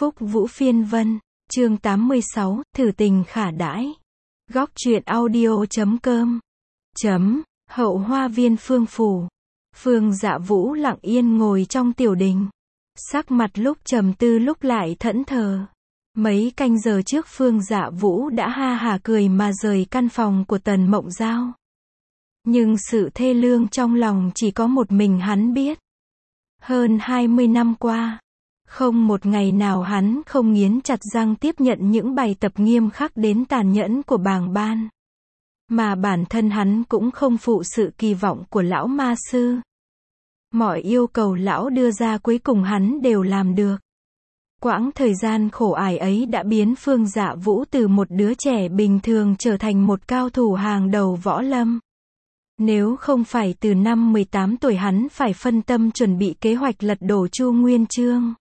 Phúc Vũ Phiên Vân, chương 86, thử tình khả đãi. Góc truyện audio.com. Hậu hoa viên Phương Phủ. Phương Dạ Vũ lặng yên ngồi trong tiểu đình. Sắc mặt lúc trầm tư lúc lại thẫn thờ. Mấy canh giờ trước Phương Dạ Vũ đã ha hả cười mà rời căn phòng của Tần Mộng Giao. Nhưng sự thê lương trong lòng chỉ có một mình hắn biết. Hơn 20 năm qua, không một ngày nào hắn không nghiến chặt răng tiếp nhận những bài tập nghiêm khắc đến tàn nhẫn của bàng ban. Mà bản thân hắn cũng không phụ sự kỳ vọng của lão ma sư. Mọi yêu cầu lão đưa ra cuối cùng hắn đều làm được. Quãng thời gian khổ ải ấy đã biến Phương Dạ Vũ từ một đứa trẻ bình thường trở thành một cao thủ hàng đầu võ lâm. Nếu không phải từ năm 18 tuổi hắn phải phân tâm chuẩn bị kế hoạch lật đổ Chu Nguyên Chương,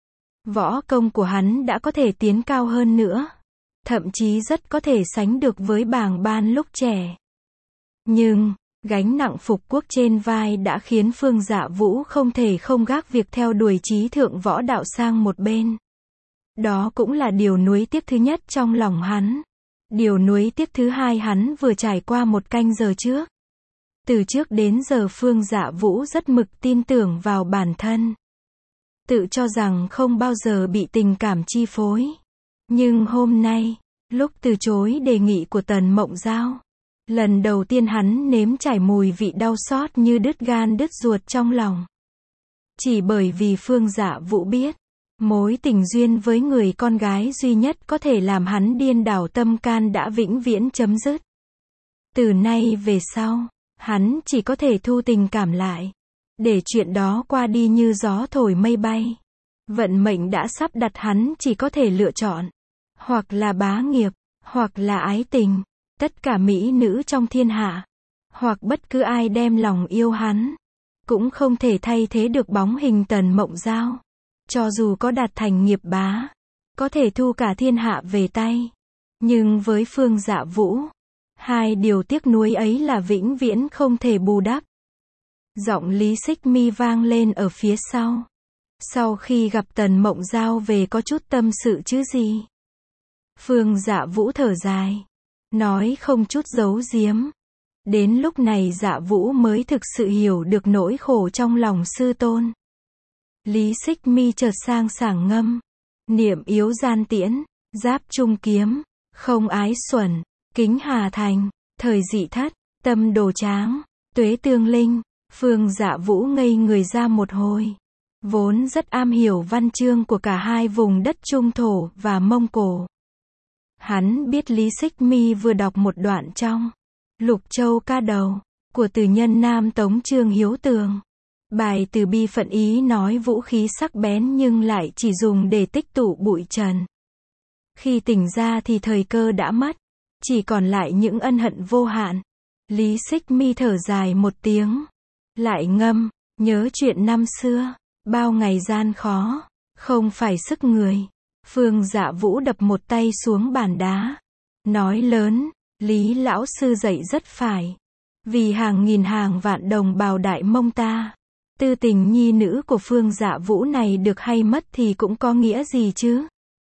võ công của hắn đã có thể tiến cao hơn nữa. Thậm chí rất có thể sánh được với bàng ban lúc trẻ. Nhưng, gánh nặng phục quốc trên vai đã khiến Phương Dạ Vũ không thể không gác việc theo đuổi chí thượng võ đạo sang một bên. Đó cũng là điều nuối tiếc thứ nhất trong lòng hắn. Điều nuối tiếc thứ hai hắn vừa trải qua một canh giờ trước. Từ trước đến giờ Phương Dạ Vũ rất mực tin tưởng vào bản thân. Tự cho rằng không bao giờ bị tình cảm chi phối. Nhưng hôm nay, lúc từ chối đề nghị của Tần Mộng Giao, lần đầu tiên hắn nếm trải mùi vị đau xót như đứt gan đứt ruột trong lòng. Chỉ bởi vì Phương Dạ Vũ biết, mối tình duyên với người con gái duy nhất có thể làm hắn điên đảo tâm can đã vĩnh viễn chấm dứt. Từ nay về sau, hắn chỉ có thể thu tình cảm lại, để chuyện đó qua đi như gió thổi mây bay. Vận mệnh đã sắp đặt hắn chỉ có thể lựa chọn. Hoặc là bá nghiệp, hoặc là ái tình, tất cả mỹ nữ trong thiên hạ, hoặc bất cứ ai đem lòng yêu hắn, cũng không thể thay thế được bóng hình Tần Mộng Giao. Cho dù có đạt thành nghiệp bá, có thể thu cả thiên hạ về tay, nhưng với Phương Dạ Vũ, hai điều tiếc nuối ấy là vĩnh viễn không thể bù đắp. Giọng Lý Xích Mi vang lên ở phía sau. Sau khi gặp Tần Mộng Giao về có chút tâm sự chứ gì? Phương Dạ Vũ thở dài, nói không chút giấu giếm. Đến lúc này Dạ Vũ mới thực sự hiểu được nỗi khổ trong lòng sư tôn. Lý Xích Mi chợt sang sảng ngâm. Niệm yếu gian tiễn, giáp trung kiếm, không ái xuẩn, kính hà thành, thời dị thất, tâm đồ tráng, tuế tương linh. Phương Dạ Vũ ngây người ra một hồi. Vốn rất am hiểu văn chương của cả hai vùng đất Trung Thổ và Mông Cổ. Hắn biết Lý Xích Mi vừa đọc một đoạn trong Lục Châu Ca Đầu của từ nhân Nam Tống Trương Hiếu Tường. Bài từ bi phận ý nói vũ khí sắc bén nhưng lại chỉ dùng để tích tụ bụi trần. Khi tỉnh ra thì thời cơ đã mất, chỉ còn lại những ân hận vô hạn. Lý Xích Mi thở dài một tiếng, lại ngâm, nhớ chuyện năm xưa, bao ngày gian khó, không phải sức người. Phương Dạ Vũ đập một tay xuống bàn đá, nói lớn, Lý lão sư dạy rất phải. Vì hàng nghìn hàng vạn đồng bào Đại Mông ta, tư tình nhi nữ của Phương Dạ Vũ này được hay mất thì cũng có nghĩa gì chứ?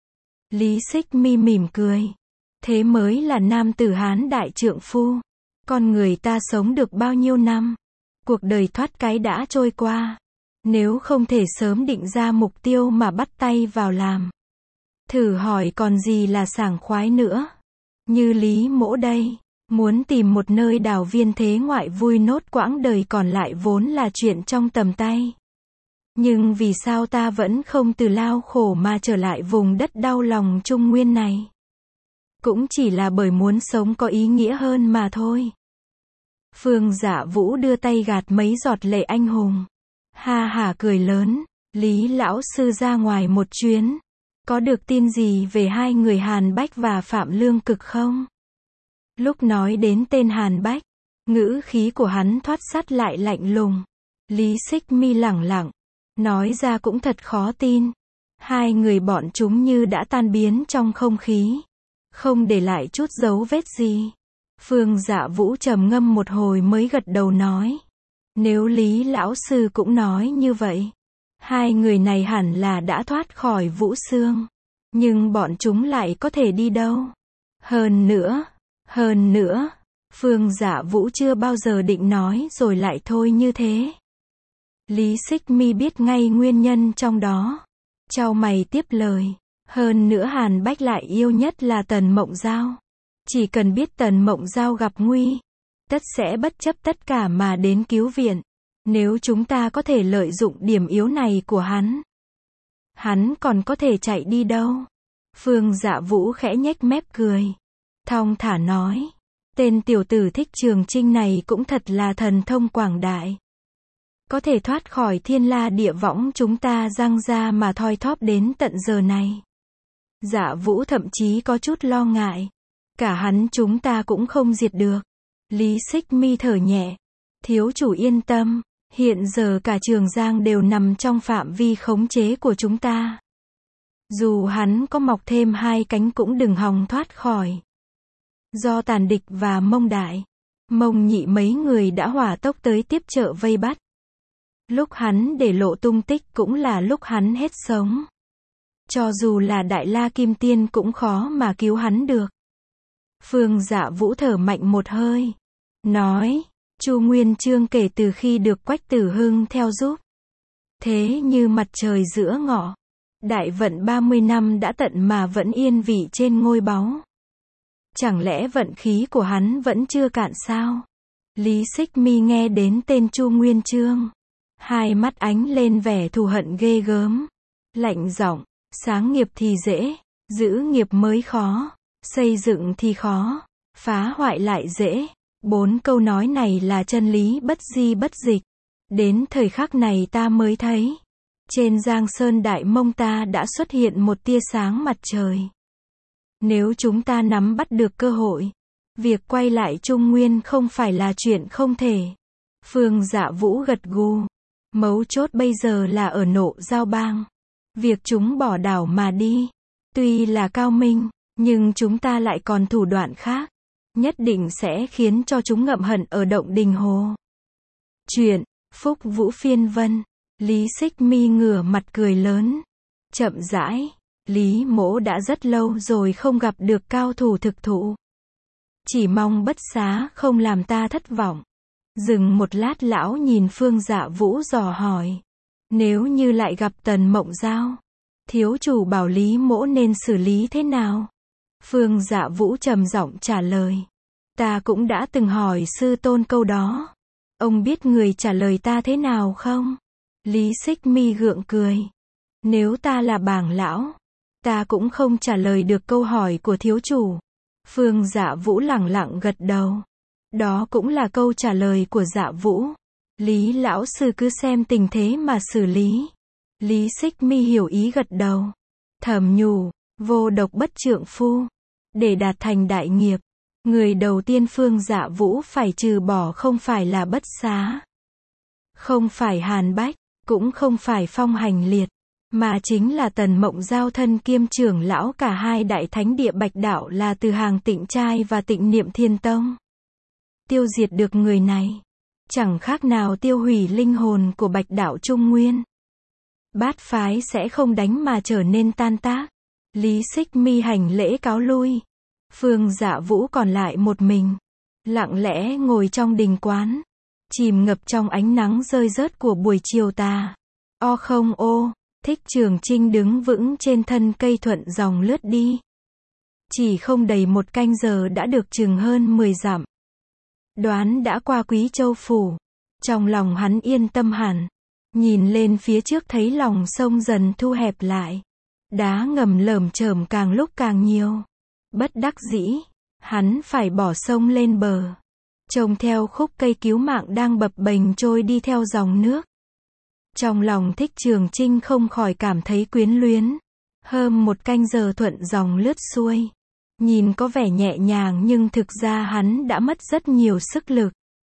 Lý Xích Mi mỉm cười. Thế mới là nam tử Hán đại trượng phu. Con người ta sống được bao nhiêu năm? Cuộc đời thoát cái đã trôi qua. Nếu không thể sớm định ra mục tiêu mà bắt tay vào làm, thử hỏi còn gì là sảng khoái nữa. Như Lý Mỗ đây, muốn tìm một nơi đào viên thế ngoại vui nốt quãng đời còn lại vốn là chuyện trong tầm tay. Nhưng vì sao ta vẫn không từ lao khổ mà trở lại vùng đất đau lòng Trung Nguyên này? Cũng chỉ là bởi muốn sống có ý nghĩa hơn mà thôi. Phương Dạ Vũ đưa tay gạt mấy giọt lệ anh hùng. Ha hả cười lớn, Lý lão sư ra ngoài một chuyến, có được tin gì về hai người Hàn Bách và Phạm Lương Cực không? Lúc nói đến tên Hàn Bách, ngữ khí của hắn thoát sắt lại lạnh lùng. Lý Xích Mi lẳng lặng, nói ra cũng thật khó tin. Hai người bọn chúng như đã tan biến trong không khí, không để lại chút dấu vết gì. Phương Dạ Vũ trầm ngâm một hồi mới gật đầu nói, nếu Lý lão sư cũng nói như vậy, Hai người này hẳn là đã thoát khỏi Vũ Xương. Nhưng bọn chúng lại có thể đi đâu? Hơn nữa, Phương Dạ Vũ chưa bao giờ định nói rồi lại thôi như thế. Lý Xích Mi biết ngay nguyên nhân trong đó. Chau mày tiếp lời. Hơn nữa Hàn Bách lại yêu nhất là Tần Mộng Giao. Chỉ cần biết Tần Mộng Giao gặp nguy, tất sẽ bất chấp tất cả mà đến cứu viện. Nếu chúng ta có thể lợi dụng điểm yếu này của hắn còn có thể chạy đi đâu? Phương Dạ Vũ khẽ nhếch mép cười. Thong thả nói. Tên tiểu tử Thích Trường Chinh này cũng thật là thần thông quảng đại. Có thể thoát khỏi thiên la địa võng chúng ta giăng ra mà thoi thóp đến tận giờ này. Dạ Vũ thậm chí có chút lo ngại. Cả hắn chúng ta cũng không diệt được. Lý Xích Mi thở nhẹ. Thiếu chủ yên tâm. Hiện giờ cả Trường Giang đều nằm trong phạm vi khống chế của chúng ta. Dù hắn có mọc thêm hai cánh cũng đừng hòng thoát khỏi. Do Tàn Địch và Mông Đại, Mông Nhị mấy người đã hỏa tốc tới tiếp trợ vây bắt. Lúc hắn để lộ tung tích cũng là lúc hắn hết sống. Cho dù là Đại La Kim Tiên cũng khó mà cứu hắn được. Phương Dạ Vũ thở mạnh một hơi. Nói, Chu Nguyên Chương kể từ khi được Quách Tử Hưng theo giúp. Thế như mặt trời giữa ngọ. Đại vận 30 năm đã tận mà vẫn yên vị trên ngôi báu. Chẳng lẽ vận khí của hắn vẫn chưa cạn sao? Lý Xích Mi nghe đến tên Chu Nguyên Chương. Hai mắt ánh lên vẻ thù hận ghê gớm. Lạnh giọng, sáng nghiệp thì dễ, giữ nghiệp mới khó, xây dựng thì khó, phá hoại lại dễ. 4 câu nói này là chân lý bất di bất dịch. Đến thời khắc này ta mới thấy. Trên Giang Sơn Đại Mông ta đã xuất hiện một tia sáng mặt trời. Nếu chúng ta nắm bắt được cơ hội, việc quay lại Trung Nguyên không phải là chuyện không thể. Phương Dạ Vũ gật gù. Mấu chốt bây giờ là ở Nộ Giao Bang. Việc chúng bỏ đảo mà đi, tuy là cao minh, nhưng chúng ta lại còn thủ đoạn khác. Nhất định sẽ khiến cho chúng ngậm hận ở Động Đình Hồ. Chuyện, Phúc Vũ Phiên Vân. Lý Xích Mi ngửa mặt cười lớn. Chậm rãi, Lý Mỗ đã rất lâu rồi không gặp được cao thủ thực thụ. Chỉ mong bất xá không làm ta thất vọng. Dừng một lát lão nhìn Phương Dạ Vũ dò hỏi. Nếu như lại gặp Tần Mộng Giao, thiếu chủ bảo Lý Mỗ nên xử lý thế nào? Phương Dạ Vũ trầm giọng trả lời. Ta cũng đã từng hỏi sư tôn câu đó. Ông biết người trả lời ta thế nào không? Lý Xích Mi gượng cười. Nếu ta là bảng lão, ta cũng không trả lời được câu hỏi của thiếu chủ. Phương Dạ Vũ lẳng lặng gật đầu. Đó cũng là câu trả lời của Dạ Vũ. Lý lão sư cứ xem tình thế mà xử lý. Lý Xích Mi hiểu ý gật đầu. Thầm nhủ, vô độc bất trượng phu. Để đạt thành đại nghiệp, người đầu tiên Phương Dạ Vũ phải trừ bỏ không phải là Bất Xá, không phải Hàn Bách, cũng không phải Phong Hành Liệt, mà chính là Tần Mộng Giao thân kiêm trưởng lão cả hai đại thánh địa Bạch Đạo là Từ Hàng Tịnh Trai và Tịnh Niệm Thiên Tông. Tiêu diệt được người này, chẳng khác nào tiêu hủy linh hồn của Bạch Đạo Trung Nguyên. Bát phái sẽ không đánh mà trở nên tan tác. Lý Xích Mi hành lễ cáo lui. Phương Dạ Vũ còn lại một mình, lặng lẽ ngồi trong đình quán, chìm ngập trong ánh nắng rơi rớt của buổi chiều tà. O không ô, Thích Trường Chinh đứng vững trên thân cây thuận dòng lướt đi. Chỉ không đầy một canh giờ đã được chừng hơn 10 dặm. Đoán đã qua Quý Châu Phủ. Trong lòng hắn yên tâm hẳn. Nhìn lên phía trước thấy lòng sông dần thu hẹp lại. Đá ngầm lởm chởm càng lúc càng nhiều. Bất đắc dĩ, hắn phải bỏ sông lên bờ. Trông theo khúc cây cứu mạng đang bập bềnh trôi đi theo dòng nước. Trong lòng Thích Trường Chinh không khỏi cảm thấy quyến luyến. Hơn một canh giờ thuận dòng lướt xuôi. Nhìn có vẻ nhẹ nhàng nhưng thực ra hắn đã mất rất nhiều sức lực.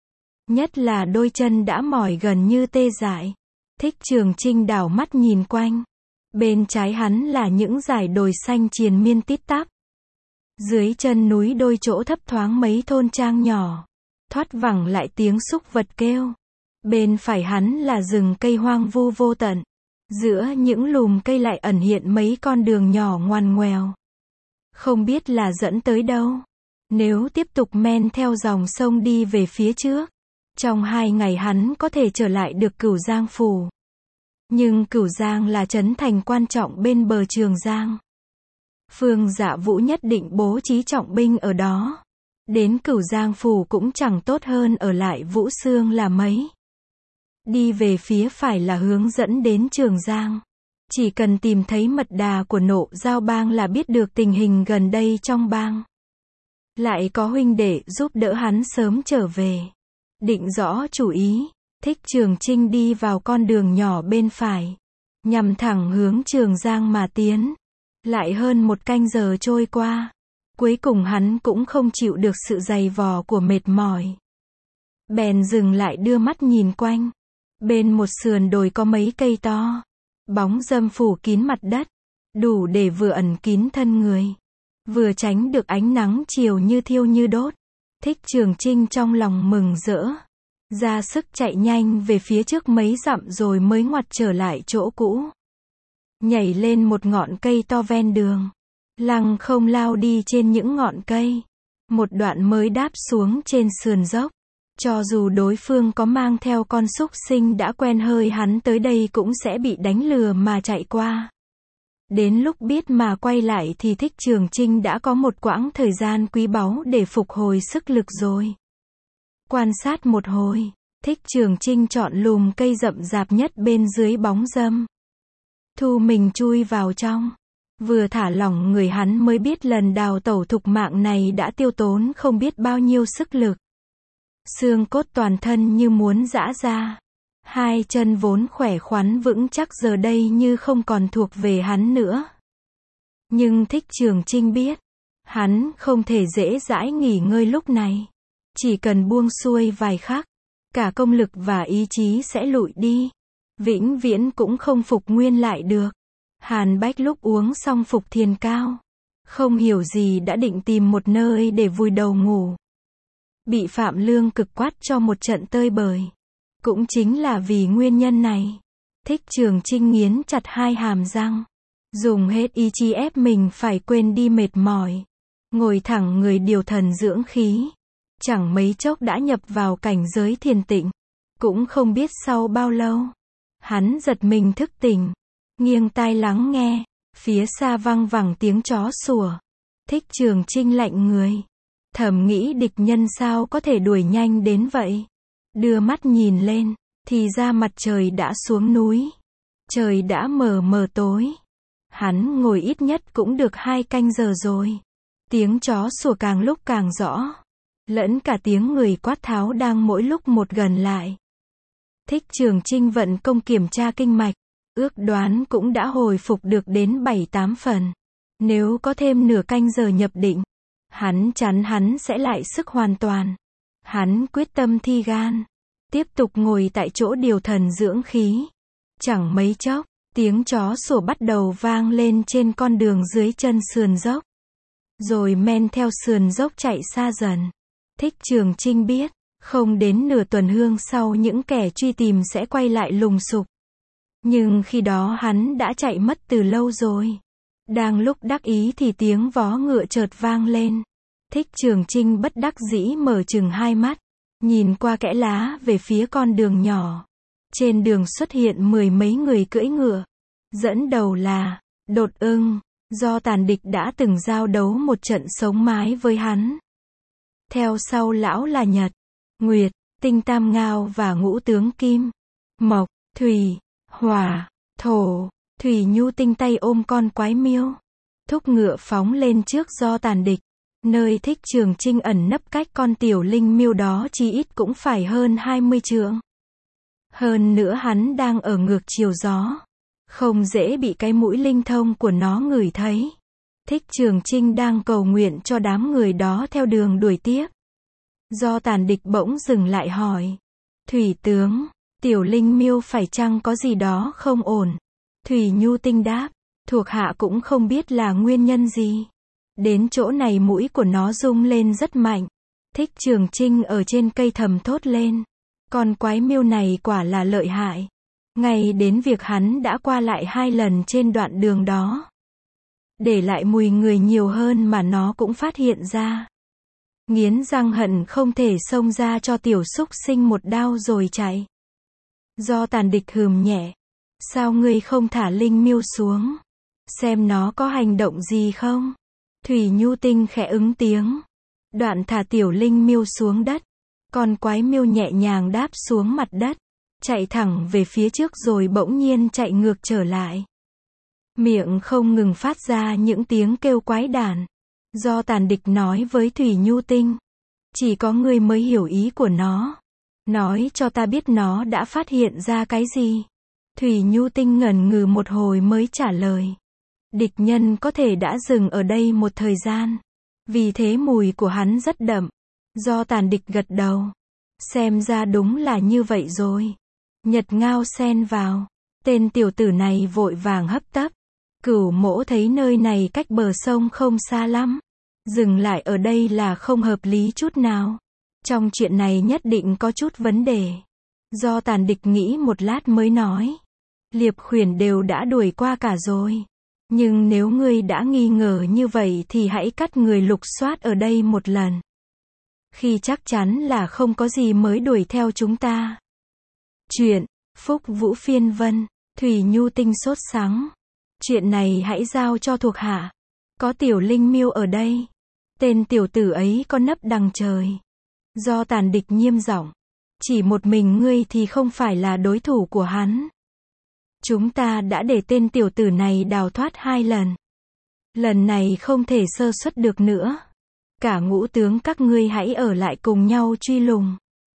Nhất là đôi chân đã mỏi gần như tê dại. Thích Trường Chinh đảo mắt nhìn quanh. Bên trái hắn là những dải đồi xanh triền miên tít tắp. Dưới chân núi đôi chỗ thấp thoáng mấy thôn trang nhỏ. Thoát vẳng lại tiếng súc vật kêu. Bên phải hắn là rừng cây hoang vu vô tận. Giữa những lùm cây lại ẩn hiện mấy con đường nhỏ ngoằn ngoèo. Không biết là dẫn tới đâu. Nếu tiếp tục men theo dòng sông đi về phía trước, trong 2 ngày hắn có thể trở lại được Cửu Giang Phủ. Nhưng Cửu Giang là trấn thành quan trọng bên bờ Trường Giang. Phương Dạ Vũ nhất định bố trí trọng binh ở đó. Đến Cửu Giang Phủ cũng chẳng tốt hơn ở lại Vũ Xương là mấy. Đi về phía phải là hướng dẫn đến Trường Giang. Chỉ cần tìm thấy mật đà của Nộ Giao Bang là biết được tình hình gần đây trong bang. Lại có huynh đệ giúp đỡ hắn sớm trở về. Định rõ chủ ý, Thích Trường Chinh đi vào con đường nhỏ bên phải, nhằm thẳng hướng Trường Giang mà tiến. Lại hơn 1 canh giờ trôi qua, cuối cùng hắn cũng không chịu được sự dày vò của mệt mỏi. Bèn dừng lại đưa mắt nhìn quanh. Bên một sườn đồi có mấy cây to, bóng râm phủ kín mặt đất, đủ để vừa ẩn kín thân người, vừa tránh được ánh nắng chiều như thiêu như đốt. Thích Trường Chinh trong lòng mừng rỡ, ra sức chạy nhanh về phía trước mấy dặm rồi mới ngoặt trở lại chỗ cũ. Nhảy lên một ngọn cây to ven đường, lăng không lao đi trên những ngọn cây. Một đoạn mới đáp xuống trên sườn dốc. Cho dù đối phương có mang theo con súc sinh đã quen hơi hắn tới đây cũng sẽ bị đánh lừa mà chạy qua. Đến lúc biết mà quay lại thì Thích Trường Chinh đã có một quãng thời gian quý báu để phục hồi sức lực rồi. Quan sát một hồi, Thích Trường Chinh chọn lùm cây rậm rạp nhất bên dưới bóng râm. Thu mình chui vào trong. Vừa thả lỏng người hắn mới biết lần đào tẩu thục mạng này đã tiêu tốn không biết bao nhiêu sức lực. Xương cốt toàn thân như muốn giã ra. 2 chân vốn khỏe khoắn vững chắc giờ đây như không còn thuộc về hắn nữa. Nhưng Thích Trường Chinh biết, hắn không thể dễ dãi nghỉ ngơi lúc này. Chỉ cần buông xuôi vài khắc, cả công lực và ý chí sẽ lụi đi. Vĩnh viễn cũng không phục nguyên lại được. Hàn Bách lúc uống xong Phục Thiền Cao, không hiểu gì đã định tìm một nơi để vùi đầu ngủ. Bị Phạm Lương cực quát cho một trận tơi bời. Cũng chính là vì nguyên nhân này, Thích Trường Chinh nghiến chặt 2 hàm răng, dùng hết ý chí ép mình phải quên đi mệt mỏi, ngồi thẳng người điều thần dưỡng khí. Chẳng mấy chốc đã nhập vào cảnh giới thiền tịnh. Cũng không biết sau bao lâu, hắn giật mình thức tỉnh, nghiêng tai lắng nghe, phía xa văng vẳng tiếng chó sủa. Thích Trường Chinh lạnh người, thầm nghĩ địch nhân sao có thể đuổi nhanh đến vậy. Đưa mắt nhìn lên, thì ra mặt trời đã xuống núi. Trời đã mờ mờ tối. Hắn ngồi ít nhất cũng được 2 canh giờ rồi. Tiếng chó sủa càng lúc càng rõ, lẫn cả tiếng người quát tháo đang mỗi lúc một gần lại. Thích Trường Chinh vận công kiểm tra kinh mạch, ước đoán cũng đã hồi phục được đến 7-8 phần. Nếu có thêm nửa canh giờ nhập định, hắn chắn hắn sẽ lại sức hoàn toàn. Hắn quyết tâm thi gan, tiếp tục ngồi tại chỗ điều thần dưỡng khí. Chẳng mấy chốc, tiếng chó sủa bắt đầu vang lên trên con đường dưới chân sườn dốc. Rồi men theo sườn dốc chạy xa dần. Thích Trường Chinh biết, không đến nửa tuần hương sau những kẻ truy tìm sẽ quay lại lùng sục. Nhưng khi đó hắn đã chạy mất từ lâu rồi. Đang lúc đắc ý thì tiếng vó ngựa chợt vang lên. Thích Trường Chinh bất đắc dĩ mở chừng 2 mắt, nhìn qua kẽ lá về phía con đường nhỏ. Trên đường xuất hiện 10 mấy người cưỡi ngựa. Dẫn đầu là Đột Ưng, do Tàn Địch đã từng giao đấu một trận sống mái với hắn. Theo sau lão là Nhật, Nguyệt, Tinh Tam Ngao và Ngũ Tướng Kim, Mộc, Thủy, Hỏa, Thổ. Thủy Nhu Tinh tay ôm con quái miêu, thúc ngựa phóng lên trước do Tàn Địch. Nơi Thích Trường Chinh ẩn nấp cách con tiểu linh miêu đó chí ít cũng phải hơn 20 trượng. Hơn nữa hắn đang ở ngược chiều gió, không dễ bị cái mũi linh thông của nó ngửi thấy. Thích Trường Chinh đang cầu nguyện cho đám người đó theo đường đuổi tiếp. Do Tàn Địch bỗng dừng lại hỏi, Thủy tướng, tiểu linh miêu phải chăng có gì đó không ổn? Thủy Nhu Tinh đáp, thuộc hạ cũng không biết là nguyên nhân gì. Đến chỗ này mũi của nó rung lên rất mạnh. Thích Trường Chinh ở trên cây thầm thốt lên, con quái miêu này quả là lợi hại. Ngay đến việc hắn đã qua lại 2 lần trên đoạn đường đó. Để lại mùi người nhiều hơn mà nó cũng phát hiện ra. Nghiến răng hận không thể xông ra cho tiểu súc sinh một đao rồi chạy. Do Tàn Địch hừm nhẹ. Sao ngươi không thả Linh Miêu xuống? Xem nó có hành động gì không? Thủy Nhu Tinh khẽ ứng tiếng. Đoạn thả tiểu Linh Miêu xuống đất. Con quái miêu nhẹ nhàng đáp xuống mặt đất. Chạy thẳng về phía trước rồi bỗng nhiên chạy ngược trở lại. Miệng không ngừng phát ra những tiếng kêu quái đản. Do Tàn Địch nói với Thủy Nhu Tinh. Chỉ có ngươi mới hiểu ý của nó. Nói cho ta biết nó đã phát hiện ra cái gì. Thủy Nhu Tinh ngẩn ngừ một hồi mới trả lời. Địch nhân có thể đã dừng ở đây một thời gian. Vì thế mùi của hắn rất đậm. Do Tàn Địch gật đầu. Xem ra đúng là như vậy rồi. Nhật Ngao xen vào. Tên tiểu tử này vội vàng hấp tấp. Cửu Mỗ thấy nơi này cách bờ sông không xa lắm. Dừng lại ở đây là không hợp lý chút nào. Trong chuyện này nhất định có chút vấn đề. Do Tàn Địch nghĩ một lát mới nói. Liệp Khuyển đều đã đuổi qua cả rồi. Nhưng nếu ngươi đã nghi ngờ như vậy thì hãy cắt người lục soát ở đây một lần. Khi chắc chắn là không có gì mới đuổi theo chúng ta. Chuyện, Phúc Vũ phiên vân, Thủy Nhu Tinh sốt sắng. Chuyện này hãy giao cho thuộc hạ. Có tiểu Linh Miêu ở đây. Tên tiểu tử ấy có nấp đằng trời. Do Tàn Địch nghiêm giọng. Chỉ một mình ngươi thì không phải là đối thủ của hắn. Chúng ta đã để tên tiểu tử này đào thoát 2 lần. Lần này không thể sơ suất được nữa. Cả ngũ tướng các ngươi hãy ở lại cùng nhau truy lùng.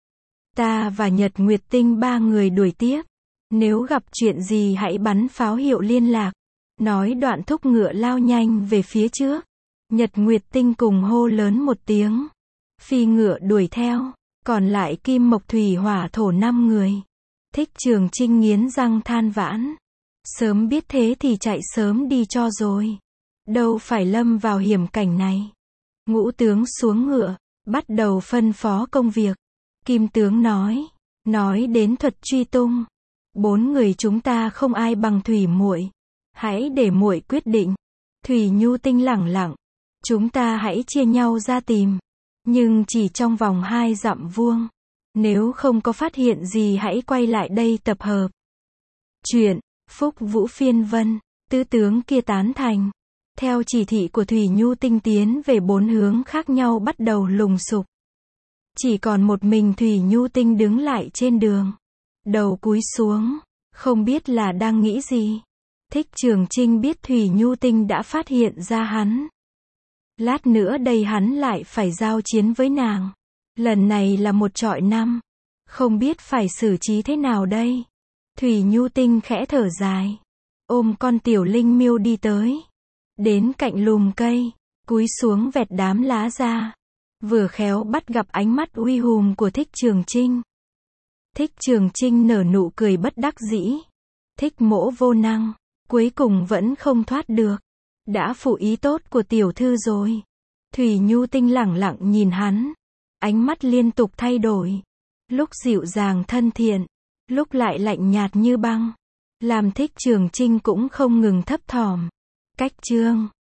Ta và Nhật Nguyệt Tinh 3 người đuổi tiếp. Nếu gặp chuyện gì hãy bắn pháo hiệu liên lạc. Nói đoạn thúc ngựa lao nhanh về phía trước. Nhật Nguyệt Tinh cùng hô lớn một tiếng. Phi ngựa đuổi theo. Còn lại Kim Mộc Thủy Hỏa Thổ 5 người. Thích Trường Trinh nghiến răng than vãn. Sớm biết thế thì chạy sớm đi cho rồi. Đâu phải lâm vào hiểm cảnh này. Ngũ tướng xuống ngựa. Bắt đầu phân phó công việc. Kim tướng nói. Nói đến thuật truy tung. 4 người chúng ta không ai bằng Thủy muội. Hãy để muội quyết định. Thủy Nhu Tinh lẳng lặng. Chúng ta hãy chia nhau ra tìm. Nhưng chỉ trong vòng 2 dặm vuông. Nếu không có phát hiện gì hãy quay lại đây tập hợp. Chuyện, Phúc Vũ phiên vân, tứ tướng kia tán thành. Theo chỉ thị của Thủy Nhu Tinh tiến về 4 hướng khác nhau bắt đầu lùng sục. Chỉ còn một mình Thủy Nhu Tinh đứng lại trên đường. Đầu cúi xuống, không biết là đang nghĩ gì. Thích Trường Trinh biết Thủy Nhu Tinh đã phát hiện ra hắn. Lát nữa đây hắn lại phải giao chiến với nàng. Lần này là 1 chọi 5. Không biết phải xử trí thế nào đây. Thủy Nhu Tinh khẽ thở dài. Ôm con tiểu Linh Miêu đi tới. Đến cạnh lùm cây. Cúi xuống vẹt đám lá ra. Vừa khéo bắt gặp ánh mắt uy hùm của Thích Trường Trinh. Thích Trường Trinh nở nụ cười bất đắc dĩ. Thích Mỗ vô năng. Cuối cùng vẫn không thoát được. Đã phụ ý tốt của tiểu thư rồi. Thủy Nhu Tinh lẳng lặng nhìn hắn. Ánh mắt liên tục thay đổi. Lúc dịu dàng thân thiện. Lúc lại lạnh nhạt như băng. Làm Thích Trường Trinh cũng không ngừng thấp thỏm. Cách chương